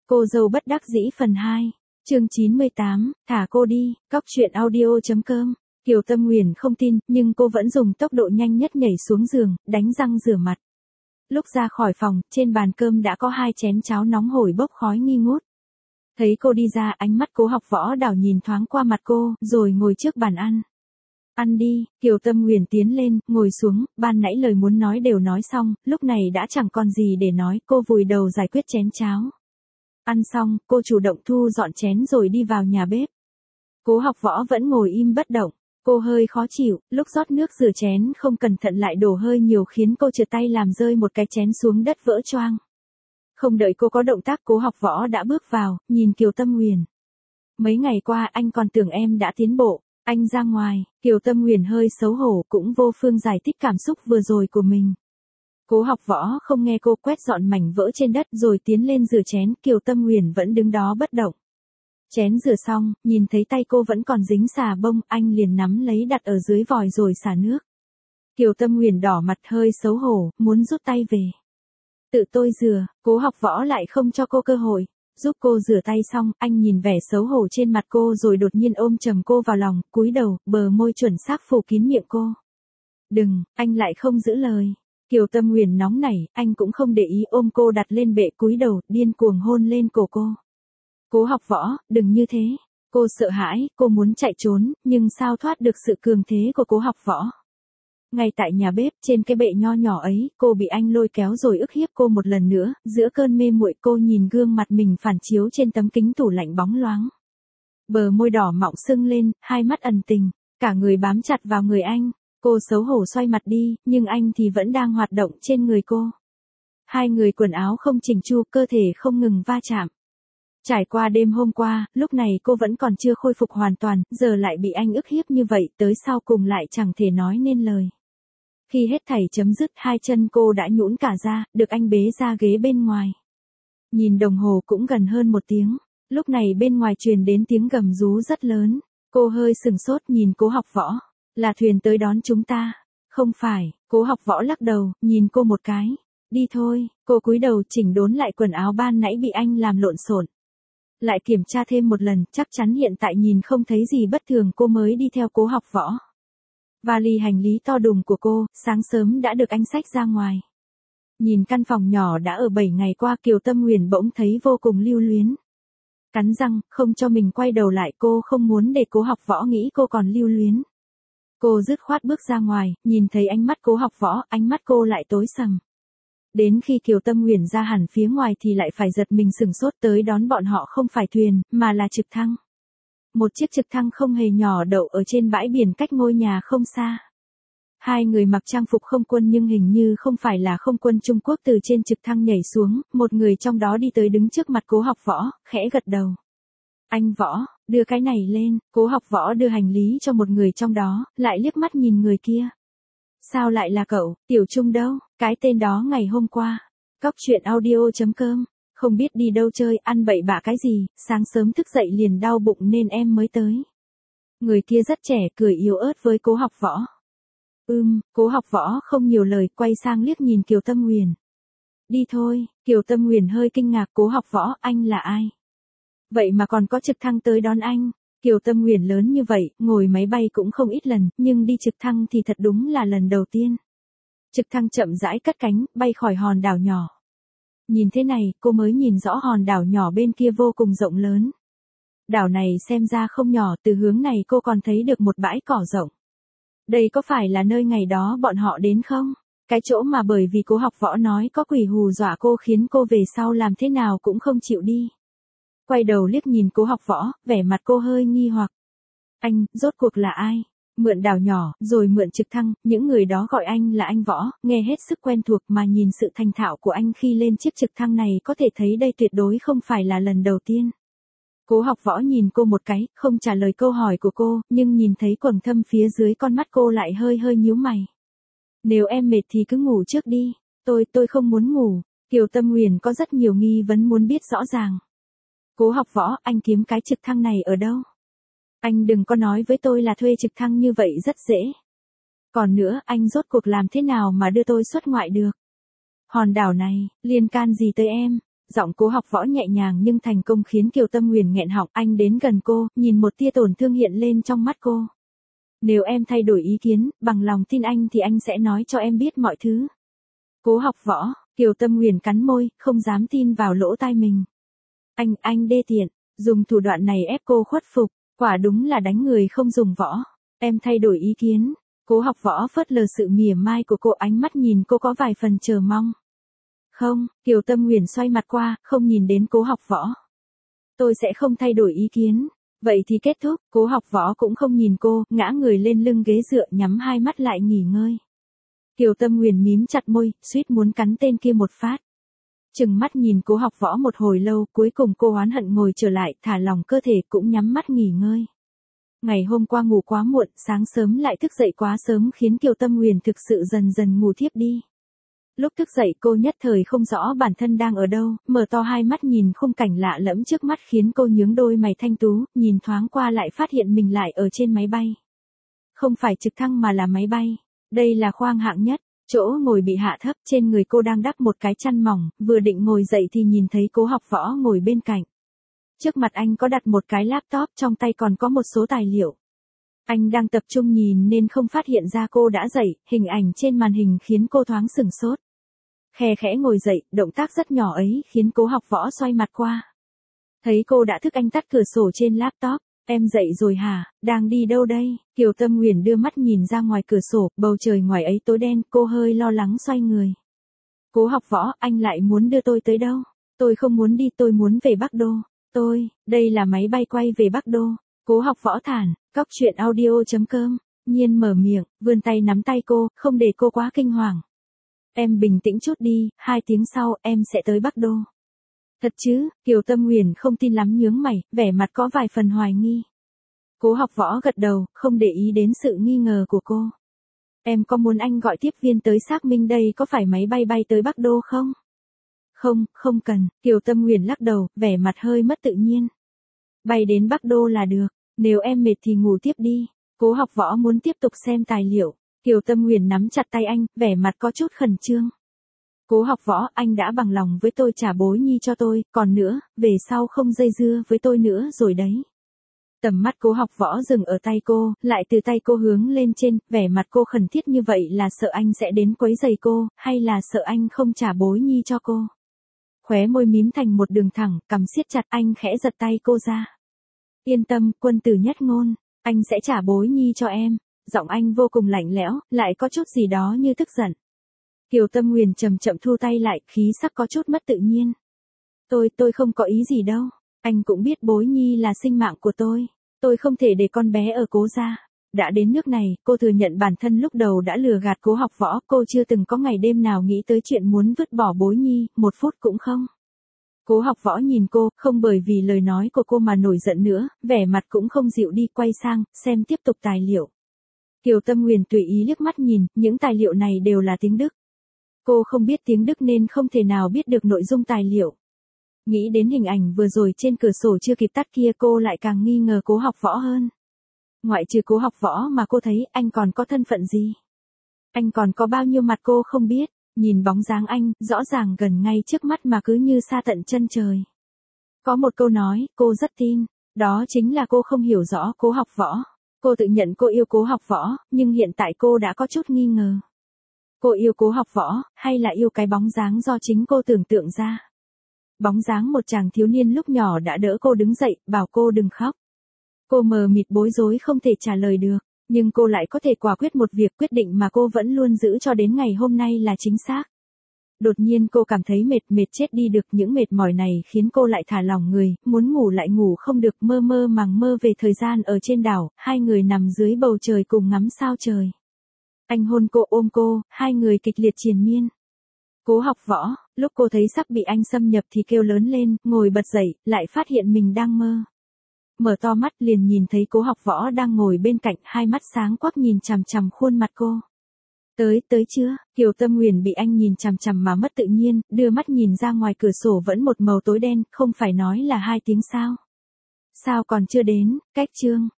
Cô dâu bất đắc dĩ phần 2, chương 98, thả cô đi, cóc truyện audio.com. Kiều Tâm Nguyền không tin, nhưng cô vẫn dùng tốc độ nhanh nhất nhảy xuống giường, đánh răng rửa mặt. Lúc ra khỏi phòng, trên bàn cơm đã có 2 chén cháo nóng hổi bốc khói nghi ngút. Thấy cô đi ra, ánh mắt Cố Học Võ đảo nhìn thoáng qua mặt cô, rồi ngồi trước bàn ăn. Ăn đi, Kiều Tâm Nguyền tiến lên, ngồi xuống, ban nãy lời muốn nói đều nói xong, lúc này đã chẳng còn gì để nói, cô vùi đầu giải quyết chén cháo. Ăn xong, cô chủ động thu dọn chén rồi đi vào nhà bếp. Cố Học Võ vẫn ngồi im bất động, cô hơi khó chịu, lúc rót nước rửa chén không cẩn thận lại đổ hơi nhiều khiến cô trượt tay làm rơi một cái chén xuống đất vỡ choang. Không đợi cô có động tác, Cố Học Võ đã bước vào, nhìn Kiều Tâm Nguyền. Mấy ngày qua anh còn tưởng em đã tiến bộ, anh ra ngoài. Kiều Tâm Nguyền hơi xấu hổ, cũng vô phương giải thích cảm xúc vừa rồi của mình. Cố Học Võ không nghe cô, quét dọn mảnh vỡ trên đất rồi tiến lên rửa chén. Kiều Tâm Nguyền vẫn đứng đó bất động. Chén rửa xong, nhìn thấy tay cô vẫn còn dính xà bông, anh liền nắm lấy đặt ở dưới vòi rồi xả nước. Kiều Tâm Nguyền đỏ mặt hơi xấu hổ, muốn rút tay về. Tự tôi rửa. Cố Học Võ lại không cho cô cơ hội. Giúp cô rửa tay xong, anh nhìn vẻ xấu hổ trên mặt cô rồi đột nhiên ôm chầm cô vào lòng, cúi đầu, bờ môi chuẩn xác phủ kín miệng cô. Đừng, anh lại không giữ lời. Kiều Tâm Nguyền nóng nảy, anh cũng không để ý, ôm cô đặt lên bệ, cúi đầu, điên cuồng hôn lên cổ cô. Cố Học Võ, đừng như thế. Cô sợ hãi, cô muốn chạy trốn, nhưng sao thoát được sự cường thế của Cố Học Võ. Ngay tại nhà bếp, trên cái bệ nho nhỏ ấy, cô bị anh lôi kéo rồi ức hiếp cô một lần nữa, giữa cơn mê muội cô nhìn gương mặt mình phản chiếu trên tấm kính tủ lạnh bóng loáng. Bờ môi đỏ mọng sưng lên, hai mắt ẩn tình, cả người bám chặt vào người anh. Cô xấu hổ xoay mặt đi, nhưng anh thì vẫn đang hoạt động trên người cô. Hai người quần áo không chỉnh chu, cơ thể không ngừng va chạm. Trải qua đêm hôm qua, lúc này cô vẫn còn chưa khôi phục hoàn toàn, giờ lại bị anh ức hiếp như vậy, tới sau cùng lại chẳng thể nói nên lời. Khi hết thảy chấm dứt, 2 chân cô đã nhũn cả ra, được anh bế ra ghế bên ngoài. Nhìn đồng hồ cũng gần hơn 1 tiếng, lúc này bên ngoài truyền đến tiếng gầm rú rất lớn. Cô hơi sừng sốt nhìn Cố Học Võ. Là thuyền tới đón chúng ta. Không phải. Cố Học Võ lắc đầu, nhìn cô một cái. Đi thôi. Cô cúi đầu chỉnh đốn lại quần áo ban nãy bị anh làm lộn xộn. Lại kiểm tra thêm một lần, chắc chắn hiện tại nhìn không thấy gì bất thường, cô mới đi theo Cố Học Võ. Vali hành lý to đùng của cô, sáng sớm đã được anh xách ra ngoài. Nhìn căn phòng nhỏ đã ở 7 ngày qua, Kiều Tâm Nguyền bỗng thấy vô cùng lưu luyến. Cắn răng, không cho mình quay đầu lại, cô không muốn để Cố Học Võ nghĩ cô còn lưu luyến. Cô dứt khoát bước ra ngoài, nhìn thấy ánh mắt Cố Học Võ, ánh mắt cô lại tối sầm. Đến khi Kiều Tâm Nguyền ra hẳn phía ngoài thì lại phải giật mình sửng sốt, tới đón bọn họ không phải thuyền, mà là trực thăng. Một chiếc trực thăng không hề nhỏ đậu ở trên bãi biển cách ngôi nhà không xa. 2 người mặc trang phục không quân nhưng hình như không phải là không quân Trung Quốc từ trên trực thăng nhảy xuống, một người trong đó đi tới đứng trước mặt Cố Học Võ, khẽ gật đầu. Anh Võ, đưa cái này lên. Cố Học Võ đưa hành lý cho một người trong đó, lại liếc mắt nhìn người kia. Sao lại là cậu, Tiểu Trung đâu, cái tên đó ngày hôm qua. Cóc truyện audio.com, không biết đi đâu chơi, ăn bậy bạ cái gì, sáng sớm thức dậy liền đau bụng nên em mới tới. Người kia rất trẻ, cười yếu ớt với Cố Học Võ. Cố Học Võ không nhiều lời, quay sang liếc nhìn Kiều Tâm Nguyền. Đi thôi. Kiều Tâm Nguyền hơi kinh ngạc. Cố Học Võ, anh là ai? Vậy mà còn có trực thăng tới đón anh. Kiều Tâm Nguyền lớn như vậy, ngồi máy bay cũng không ít lần, nhưng đi trực thăng thì thật đúng là lần đầu tiên. Trực thăng chậm rãi cất cánh, bay khỏi hòn đảo nhỏ. Nhìn thế này, cô mới nhìn rõ hòn đảo nhỏ bên kia vô cùng rộng lớn. Đảo này xem ra không nhỏ, từ hướng này cô còn thấy được một bãi cỏ rộng. Đây có phải là nơi ngày đó bọn họ đến không? Cái chỗ mà bởi vì Cố Học Võ nói có quỷ hù dọa cô khiến cô về sau làm thế nào cũng không chịu đi. Quay đầu liếc nhìn Cố Học Võ, vẻ mặt cô hơi nghi hoặc. Anh, rốt cuộc là ai? Mượn đảo nhỏ, rồi mượn trực thăng, những người đó gọi anh là anh Võ, nghe hết sức quen thuộc mà nhìn sự thành thạo của anh khi lên chiếc trực thăng này có thể thấy đây tuyệt đối không phải là lần đầu tiên. Cố Học Võ nhìn cô một cái, không trả lời câu hỏi của cô, nhưng nhìn thấy quầng thâm phía dưới con mắt cô lại hơi nhíu mày. Nếu em mệt thì cứ ngủ trước đi, tôi không muốn ngủ. Kiều Tâm Nguyền có rất nhiều nghi vấn muốn biết rõ ràng. Cố Học Võ, anh kiếm cái trực thăng này ở đâu? Anh đừng có nói với tôi là thuê trực thăng như vậy rất dễ. Còn nữa, anh rốt cuộc làm thế nào mà đưa tôi xuất ngoại được? Hòn đảo này, liên can gì tới em? Giọng Cố Học Võ nhẹ nhàng nhưng thành công khiến Kiều Tâm Huyền nghẹn họng. Anh đến gần cô, nhìn một tia tổn thương hiện lên trong mắt cô. Nếu em thay đổi ý kiến, bằng lòng tin anh thì anh sẽ nói cho em biết mọi thứ. Cố Học Võ, Kiều Tâm Huyền cắn môi, không dám tin vào lỗ tai mình. Anh đê tiện, dùng thủ đoạn này ép cô khuất phục, quả đúng là đánh người không dùng võ. Em thay đổi ý kiến. Cố Học Võ phớt lờ sự mỉa mai của cô, ánh mắt nhìn cô có vài phần chờ mong. Không, Kiều Tâm Huyền xoay mặt qua, không nhìn đến Cố Học Võ. Tôi sẽ không thay đổi ý kiến. Vậy thì kết thúc. Cố Học Võ cũng không nhìn cô, ngã người lên lưng ghế dựa, nhắm hai mắt lại nghỉ ngơi. Kiều Tâm Huyền mím chặt môi, suýt muốn cắn tên kia một phát. Chừng mắt nhìn Cố Học Võ một hồi lâu, cuối cùng cô oán hận ngồi trở lại, thả lỏng cơ thể, cũng nhắm mắt nghỉ ngơi. Ngày hôm qua ngủ quá muộn, sáng sớm lại thức dậy quá sớm khiến Kiều Tâm Huyền thực sự dần dần ngủ thiếp đi. Lúc thức dậy cô nhất thời không rõ bản thân đang ở đâu, mở to hai mắt nhìn khung cảnh lạ lẫm trước mắt khiến cô nhướng đôi mày thanh tú, nhìn thoáng qua lại phát hiện mình lại ở trên máy bay. Không phải trực thăng mà là máy bay. Đây là khoang hạng nhất, chỗ ngồi bị hạ thấp, trên người cô đang đắp một cái chăn mỏng, vừa định ngồi dậy thì nhìn thấy Cố Học Võ ngồi bên cạnh. Trước mặt anh có đặt một cái laptop, trong tay còn có một số tài liệu. Anh đang tập trung nhìn nên không phát hiện ra cô đã dậy, hình ảnh trên màn hình khiến cô thoáng sửng sốt. Khe khẽ ngồi dậy, động tác rất nhỏ ấy khiến Cố Học Võ xoay mặt qua. Thấy cô đã thức anh tắt cửa sổ trên laptop. Em dậy rồi hả, đang đi đâu đây? Kiều Tâm Huyền đưa mắt nhìn ra ngoài cửa sổ, bầu trời ngoài ấy tối đen, cô hơi lo lắng xoay người. Cố Học Võ, anh lại muốn đưa tôi tới đâu? Tôi không muốn đi, tôi muốn về Bắc Đô. Đây là máy bay quay về Bắc Đô. Cố Học Võ thản, cóc truyện audio.com. Nhiên mở miệng, vươn tay nắm tay cô, không để cô quá kinh hoàng. Em bình tĩnh chút đi, 2 tiếng sau em sẽ tới Bắc Đô. Thật chứ? Kiều Tâm Huyền không tin lắm nhướng mày, vẻ mặt có vài phần hoài nghi. Cố Học Võ gật đầu, không để ý đến sự nghi ngờ của cô. Em có muốn anh gọi tiếp viên tới xác minh đây có phải máy bay bay tới Bắc Đô không? Không cần. Kiều Tâm Huyền lắc đầu, vẻ mặt hơi mất tự nhiên. Bay đến Bắc Đô là được, nếu em mệt thì ngủ tiếp đi. Cố Học Võ muốn tiếp tục xem tài liệu. Kiều Tâm Huyền nắm chặt tay anh, vẻ mặt có chút khẩn trương. Cố Học Võ, anh đã bằng lòng với tôi trả Bối Nhi cho tôi, còn nữa, về sau không dây dưa với tôi nữa rồi đấy. Tầm mắt Cố Học Võ dừng ở tay cô, lại từ tay cô hướng lên trên, vẻ mặt cô khẩn thiết như vậy là sợ anh sẽ đến quấy rầy cô, hay là sợ anh không trả Bối Nhi cho cô? Khóe môi mím thành một đường thẳng, cằm siết chặt, anh khẽ giật tay cô ra. Yên tâm, quân tử nhất ngôn, anh sẽ trả Bối Nhi cho em. Giọng anh vô cùng lạnh lẽo, lại có chút gì đó như tức giận. Kiều Tâm Huyền chậm chậm thu tay lại, khí sắc có chút mất tự nhiên. Tôi không có ý gì đâu. Anh cũng biết Bối Nhi là sinh mạng của tôi. Tôi không thể để con bé ở Cố gia. Đã đến nước này, cô thừa nhận bản thân lúc đầu đã lừa gạt Cố Học Võ. Cô chưa từng có ngày đêm nào nghĩ tới chuyện muốn vứt bỏ Bối Nhi, 1 phút cũng không. Cố Học Võ nhìn cô, không bởi vì lời nói của cô mà nổi giận nữa, vẻ mặt cũng không dịu đi, quay sang, xem tiếp tục tài liệu. Kiều Tâm Huyền tùy ý liếc mắt nhìn, những tài liệu này đều là tiếng Đức. Cô không biết tiếng Đức nên không thể nào biết được nội dung tài liệu. Nghĩ đến hình ảnh vừa rồi trên cửa sổ chưa kịp tắt kia, cô lại càng nghi ngờ Cố Học Võ hơn. Ngoại trừ Cố Học Võ mà cô thấy, anh còn có thân phận gì? Anh còn có bao nhiêu mặt cô không biết? Nhìn bóng dáng anh, rõ ràng gần ngay trước mắt mà cứ như xa tận chân trời. Có một câu nói, cô rất tin, đó chính là cô không hiểu rõ Cố Học Võ. Cô tự nhận cô yêu Cố Học Võ, nhưng hiện tại cô đã có chút nghi ngờ. Cô yêu Cố Học Võ, hay là yêu cái bóng dáng do chính cô tưởng tượng ra? Bóng dáng một chàng thiếu niên lúc nhỏ đã đỡ cô đứng dậy, bảo cô đừng khóc. Cô mờ mịt bối rối không thể trả lời được, nhưng cô lại có thể quả quyết một việc, quyết định mà cô vẫn luôn giữ cho đến ngày hôm nay là chính xác. Đột nhiên cô cảm thấy mệt chết đi được, những mệt mỏi này khiến cô lại thả lỏng người, muốn ngủ lại ngủ không được, mơ màng mơ về thời gian ở trên đảo, 2 người nằm dưới bầu trời cùng ngắm sao trời. Anh hôn cô, ôm cô, 2 người kịch liệt triền miên. Cố Học Võ, lúc cô thấy sắp bị anh xâm nhập thì kêu lớn lên, ngồi bật dậy, lại phát hiện mình đang mơ. Mở to mắt liền nhìn thấy Cố Học Võ đang ngồi bên cạnh, 2 mắt sáng quắc nhìn chằm chằm khuôn mặt cô. Tới chưa? Kiều Tâm Huyền bị anh nhìn chằm chằm mà mất tự nhiên, đưa mắt nhìn ra ngoài cửa sổ vẫn một màu tối đen, không phải nói là 2 tiếng sao? Sao còn chưa đến? Cách chương.